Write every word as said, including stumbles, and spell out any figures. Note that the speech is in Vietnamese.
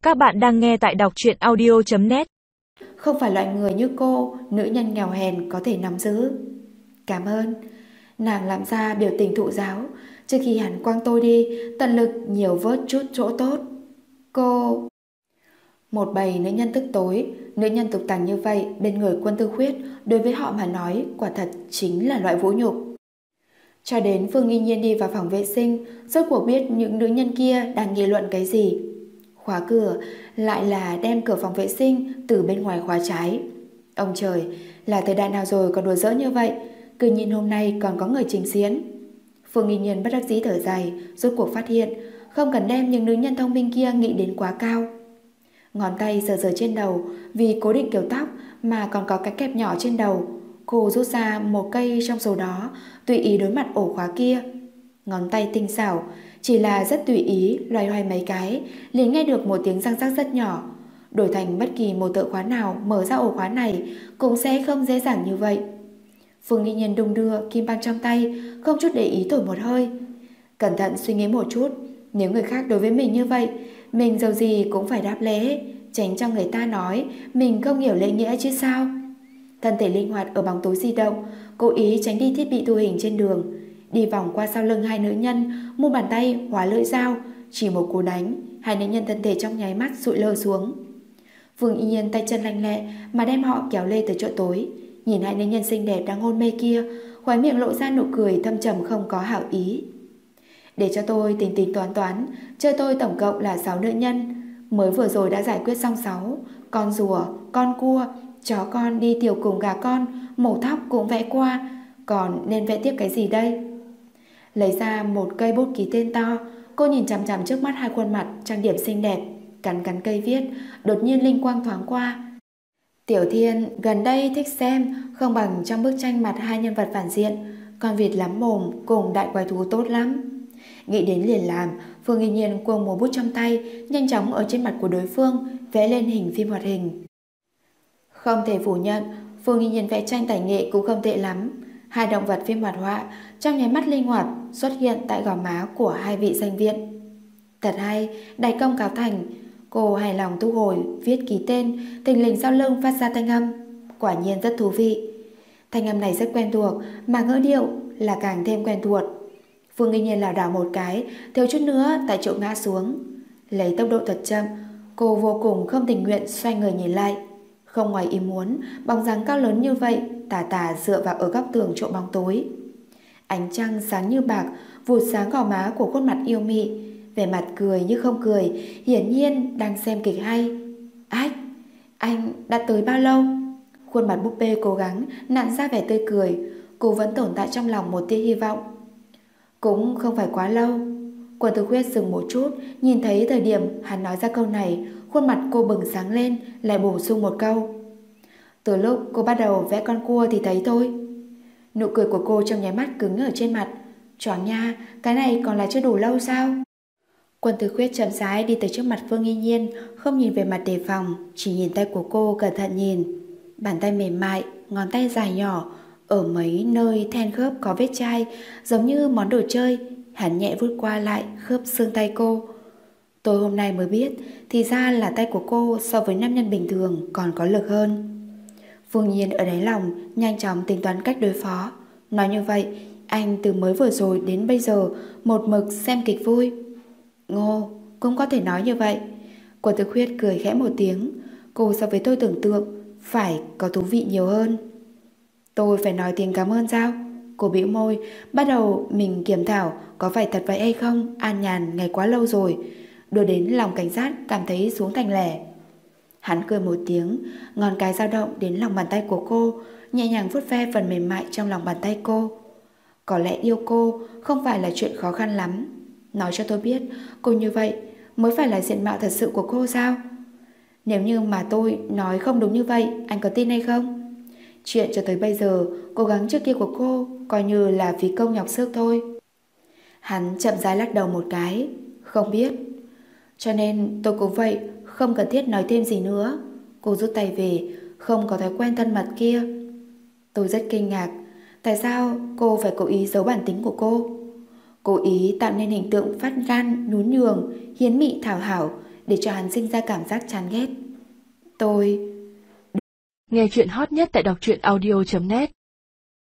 Các bạn đang nghe tại đọc truyện audio chấm net. Không phải loại người như cô, nữ nhân nghèo hèn có thể nắm giữ. Cảm ơn. Nàng làm ra biểu tình thụ giáo. Trước khi hắn quăng tôi đi, tận lực nhiều vớt chút chỗ tốt. Cô... Một bầy nữ nhân tức tối. Nữ nhân tục tằng như vậy bên người Quân Tư Khuyết, đối với họ mà nói quả thật chính là loại vũ nhục. Cho đến Phương Nghi Nhiên đi vào phòng vệ sinh, rốt cuộc biết những nữ nhân kia đang nghị luận cái gì. Khóa cửa lại là đem cửa phòng vệ sinh từ bên ngoài khóa trái. Ông trời, là thời đại nào rồi còn đùa giỡn như vậy, cứ nhìn hôm nay còn có người trình diễn. Phương Nghi Nhiên bất đắc dĩ thở dài, rốt cuộc phát hiện không cần đem những nữ nhân thông minh kia nghĩ đến quá cao. Ngón tay sờ sờ trên đầu, vì cố định kiểu tóc mà còn có cái kẹp nhỏ trên đầu. Cô rút ra một cây trong số đó, tùy ý đối mặt ổ khóa kia. Ngón tay tinh xảo, chỉ là rất tùy ý loay hoay mấy cái, liền nghe được một tiếng răng rắc rất nhỏ. Đổi thành bất kỳ một tự khóa nào mở ra ổ khóa này cũng sẽ không dễ dàng như vậy. Phương Nghi Nhiên đung đưa kim băng trong tay, không chút để ý thổi một hơi. Cẩn thận suy nghĩ một chút, nếu người khác đối với mình như vậy, mình dầu gì cũng phải đáp lễ, tránh cho người ta nói mình không hiểu lễ nghĩa chứ sao. Thân thể linh hoạt ở bóng tối di động, cố ý tránh đi thiết bị thu hình trên đường, đi vòng qua sau lưng hai nữ nhân, mu bàn tay hóa lưỡi dao, chỉ một cú đánh, hai nữ nhân thân thể trong nháy mắt sụi lơ xuống. Phương Y Nhiên tay chân lanh lẹ mà đem họ kéo lê tới chỗ tối, nhìn hai nữ nhân xinh đẹp đang hôn mê kia, khóe miệng lộ ra nụ cười thâm trầm không có hảo ý. Để cho tôi tính tính toán toán, chơi tôi tổng cộng là sáu nữ nhân, mới vừa rồi đã giải quyết xong sáu, con rùa, con cua, chó con đi tiểu cùng gà con, mổ thóc cũng vẽ qua, còn nên vẽ tiếp cái gì đây? Lấy ra một cây bút ký tên to, cô nhìn chằm chằm trước mắt hai khuôn mặt trang điểm xinh đẹp, cắn cắn cây viết, đột nhiên linh quang thoáng qua. Tiểu Thiên gần đây thích xem không bằng trong bức tranh mặt hai nhân vật phản diện, con vịt lắm mồm cùng đại quái thú tốt lắm. Nghĩ đến liền làm, Phương Nghi Nhiên cuồng múa bút trong tay, nhanh chóng ở trên mặt của đối phương vẽ lên hình phim hoạt hình. Không thể phủ nhận, Phương Nghi Nhiên vẽ tranh tài nghệ cũng không tệ lắm. Hai động vật phim hoạt họa trong nháy mắt linh hoạt xuất hiện tại gò má của hai vị danh viện. Thật hay, đại công cáo thành. Cô hài lòng thu hồi, viết ký tên, thình lình sau lưng phát ra thanh âm. Quả nhiên rất thú vị. Thanh âm này rất quen thuộc, mà ngữ điệu là càng thêm quen thuộc. Phương Nghi Nhiên lảo đảo một cái, thiếu chút nữa tại chỗ ngã xuống. Lấy tốc độ thật chậm, cô vô cùng không tình nguyện xoay người nhìn lại. Không ngoài ý muốn, bóng dáng cao lớn như vậy tà tà dựa vào ở góc tường chỗ bóng tối. Ánh trăng sáng như bạc vụt sáng gò má của khuôn mặt yêu mị, vẻ mặt cười như không cười, hiển nhiên đang xem kịch hay. Ách, anh đã tới bao lâu? Khuôn mặt búp bê cố gắng nặn ra vẻ tươi cười, cô vẫn tồn tại trong lòng một tia hy vọng. Cũng không phải quá lâu. Quân Tư Khuyết dừng một chút, nhìn thấy thời điểm hắn nói ra câu này, khuôn mặt cô bừng sáng lên, lại bổ sung một câu. Từ lúc cô bắt đầu vẽ con cua thì thấy thôi. Nụ cười của cô trong nháy mắt cứng ở trên mặt. Choáng nha, cái này còn là chưa đủ lâu sao? Quân Tư Khuyết chậm rãi đi tới trước mặt Phương Nghi Nhiên, không nhìn về mặt đề phòng, chỉ nhìn tay của cô cẩn thận nhìn. Bàn tay mềm mại, ngón tay dài nhỏ, ở mấy nơi then khớp có vết chai, giống như món đồ chơi. Hắn nhẹ vuốt qua lại khớp xương tay cô. Tôi hôm nay mới biết, thì ra là tay của cô so với nam nhân bình thường còn có lực hơn. Phương Nhiên ở đáy lòng nhanh chóng tính toán cách đối phó. Nói như vậy, anh từ mới vừa rồi đến bây giờ một mực xem kịch vui. Ngô, cũng có thể nói như vậy. Quân Tư Khuyết cười khẽ một tiếng. Cô so với tôi tưởng tượng phải có thú vị nhiều hơn. Tôi phải nói tiếng cảm ơn sao? Cô bĩu môi, bắt đầu mình kiểm thảo có phải thật vậy hay không. An nhàn ngày quá lâu rồi, đưa đến lòng cảnh giác cảm thấy xuống thành lẻ. Hắn cười một tiếng, ngón cái dao động đến lòng bàn tay của cô, nhẹ nhàng vuốt ve phần mềm mại trong lòng bàn tay cô. Có lẽ yêu cô không phải là chuyện khó khăn lắm. Nói cho tôi biết, cô như vậy mới phải là diện mạo thật sự của cô sao? Nếu như mà tôi nói không đúng như vậy, anh có tin hay không? Chuyện cho tới bây giờ, cố gắng trước kia của cô coi như là phí công nhọc sức thôi. Hắn chậm rãi lắc đầu một cái. Không biết. Cho nên tôi cũng vậy, không cần thiết nói thêm gì nữa. Cô rút tay về, không có thói quen thân mật kia. Tôi rất kinh ngạc. Tại sao cô phải cố ý giấu bản tính của cô? Cố ý tạo nên hình tượng phát gan, nhún nhường, hiến mị thảo hảo, để cho hắn sinh ra cảm giác chán ghét. Tôi... Nghe chuyện hot nhất tại đọc truyện audio chấm net